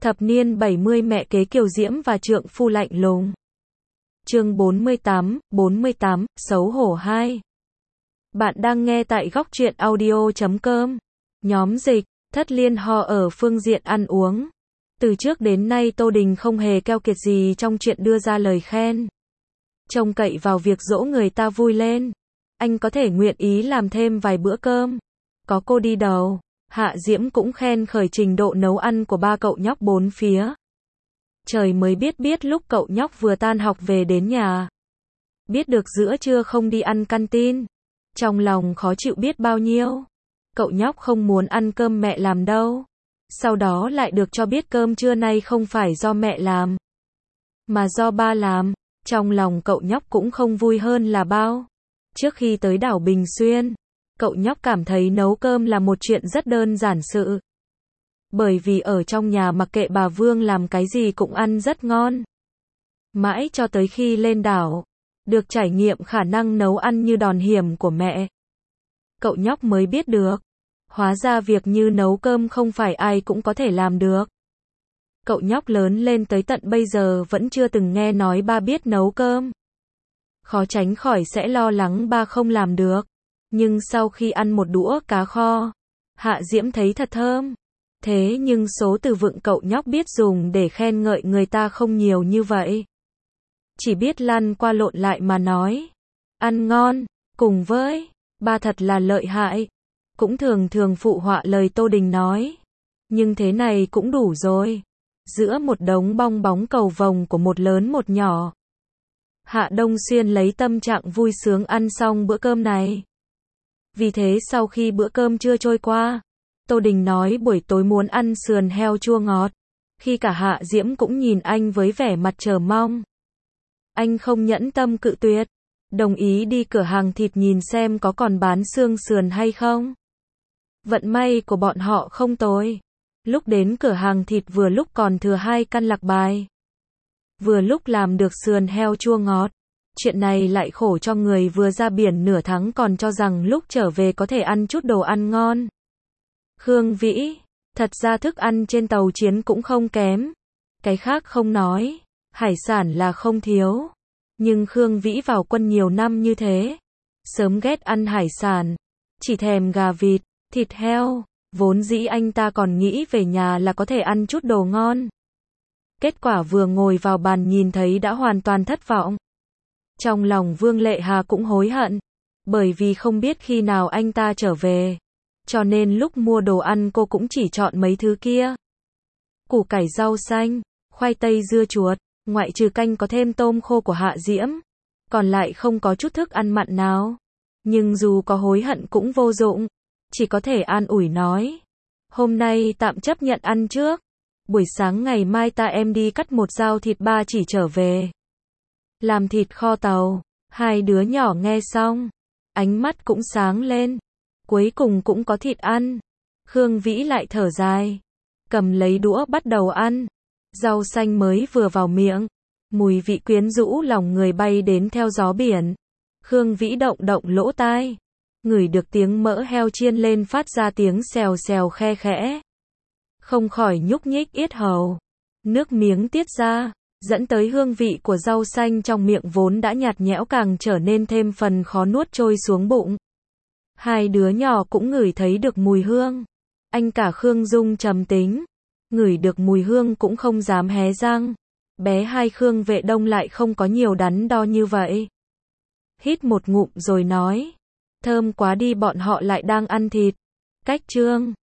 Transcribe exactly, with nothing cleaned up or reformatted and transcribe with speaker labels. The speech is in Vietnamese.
Speaker 1: Thập niên bảy mươi mẹ kế Kiều Diễm và trượng phu lạnh lùng. Chương bốn mươi tám, bốn mươi tám, xấu hổ hai. Bạn đang nghe tại góc truyện audio chấm com. Nhóm dịch, Thất Liên Ho ở phương diện ăn uống. Từ trước đến nay Tô Đình không hề keo kiệt gì trong chuyện đưa ra lời khen. Trông cậy vào việc dỗ người ta vui lên. Anh có thể nguyện ý làm thêm vài bữa cơm. Có cô đi đầu. Hạ Diễm cũng khen khởi trình độ nấu ăn của ba cậu nhóc bốn phía. Trời mới biết biết lúc cậu nhóc vừa tan học về đến nhà. Biết được giữa trưa không đi ăn canteen. Trong lòng khó chịu biết bao nhiêu. Cậu nhóc không muốn ăn cơm mẹ làm đâu. Sau đó lại được cho biết cơm trưa nay không phải do mẹ làm, mà do ba làm. Trong lòng cậu nhóc cũng không vui hơn là bao. Trước khi tới đảo Bình Xuyên, cậu nhóc cảm thấy nấu cơm là một chuyện rất đơn giản sự. Bởi vì ở trong nhà mặc kệ bà Vương làm cái gì cũng ăn rất ngon. Mãi cho tới khi lên đảo, được trải nghiệm khả năng nấu ăn như đòn hiểm của mẹ, cậu nhóc mới biết được. Hóa ra việc như nấu cơm không phải ai cũng có thể làm được. Cậu nhóc lớn lên tới tận bây giờ vẫn chưa từng nghe nói ba biết nấu cơm. Khó tránh khỏi sẽ lo lắng ba không làm được. Nhưng sau khi ăn một đũa cá kho, Hạ Diễm thấy thật thơm. Thế nhưng số từ vựng cậu nhóc biết dùng để khen ngợi người ta không nhiều như vậy. Chỉ biết lăn qua lộn lại mà nói. Ăn ngon, cùng với, ba thật là lợi hại. Cũng thường thường phụ họa lời Tô Đình nói. Nhưng thế này cũng đủ rồi. Giữa một đống bong bóng cầu vồng của một lớn một nhỏ, Hạ Đông Xuyên lấy tâm trạng vui sướng ăn xong bữa cơm này. Vì thế sau khi bữa cơm trưa trôi qua, Tô Đình nói buổi tối muốn ăn sườn heo chua ngọt. Khi cả Hạ Diễm cũng nhìn anh với vẻ mặt chờ mong, anh không nhẫn tâm cự tuyệt, đồng ý đi cửa hàng thịt nhìn xem có còn bán xương sườn hay không. Vận may của bọn họ không tồi. Lúc đến cửa hàng thịt vừa lúc còn thừa hai căn lạc bài. Vừa lúc làm được sườn heo chua ngọt. Chuyện này lại khổ cho người vừa ra biển nửa tháng còn cho rằng lúc trở về có thể ăn chút đồ ăn ngon. Khương Vĩ, thật ra thức ăn trên tàu chiến cũng không kém. Cái khác không nói, hải sản là không thiếu. Nhưng Khương Vĩ vào quân nhiều năm như thế, sớm ghét ăn hải sản, chỉ thèm gà vịt, thịt heo. Vốn dĩ anh ta còn nghĩ về nhà là có thể ăn chút đồ ngon. Kết quả vừa ngồi vào bàn nhìn thấy đã hoàn toàn thất vọng. Trong lòng Vương Lệ Hà cũng hối hận, bởi vì không biết khi nào anh ta trở về. Cho nên lúc mua đồ ăn cô cũng chỉ chọn mấy thứ kia. Củ cải rau xanh, khoai tây dưa chuột, ngoại trừ canh có thêm tôm khô của Hạ Diễm. Còn lại không có chút thức ăn mặn nào. Nhưng dù có hối hận cũng vô dụng. Chỉ có thể an ủi nói. Hôm nay tạm chấp nhận ăn trước. Buổi sáng ngày mai ta em đi cắt một dao thịt ba chỉ trở về. Làm thịt kho tàu. Hai đứa nhỏ nghe xong, ánh mắt cũng sáng lên. Cuối cùng cũng có thịt ăn. Khương Vĩ lại thở dài. Cầm lấy đũa bắt đầu ăn. Rau xanh mới vừa vào miệng. Mùi vị quyến rũ lòng người bay đến theo gió biển. Khương Vĩ động động lỗ tai. Ngửi được tiếng mỡ heo chiên lên phát ra tiếng xèo xèo khe khẽ. Không khỏi nhúc nhích yết hầu. Nước miếng tiết ra, dẫn tới hương vị của rau xanh trong miệng vốn đã nhạt nhẽo càng trở nên thêm phần khó nuốt trôi xuống bụng. Hai đứa nhỏ cũng ngửi thấy được mùi hương. Anh cả Khương Dung trầm tính. Ngửi được mùi hương cũng không dám hé răng. Bé hai Khương Vệ Đông lại không có nhiều đắn đo như vậy. Hít một ngụm rồi nói. Thơm quá đi bọn họ lại đang ăn thịt. Cách chương.